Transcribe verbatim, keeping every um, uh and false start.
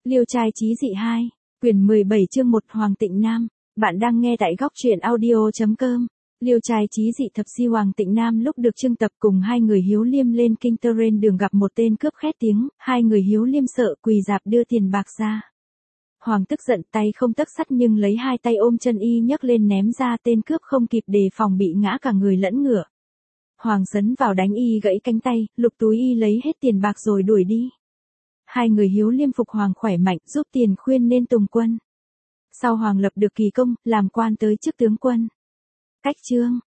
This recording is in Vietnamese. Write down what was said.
Liêu trai chí dị hai, quyển mười bảy chương một Hoàng Tịnh Nam, bạn đang nghe tại góc truyện audio.com. Liêu trai chí dị thập si Hoàng Tịnh Nam lúc được trưng tập cùng hai người Hiếu Liêm lên kinh tơ trên đường gặp một tên cướp khét tiếng, hai người Hiếu Liêm sợ quỳ dạp đưa tiền bạc ra. Hoàng tức giận tay không tấc sắt nhưng lấy hai tay ôm chân y nhấc lên ném ra, tên cướp không kịp đề phòng bị ngã cả người lẫn ngựa. Hoàng sấn vào đánh y gãy cánh tay, lục túi y lấy hết tiền bạc rồi đuổi đi. Hai người Hiếu Liêm phục Hoàng khỏe mạnh, giúp tiền khuyên nên tùng quân. Sau Hoàng lập được kỳ công, làm quan tới chức tướng quân. Cách chương,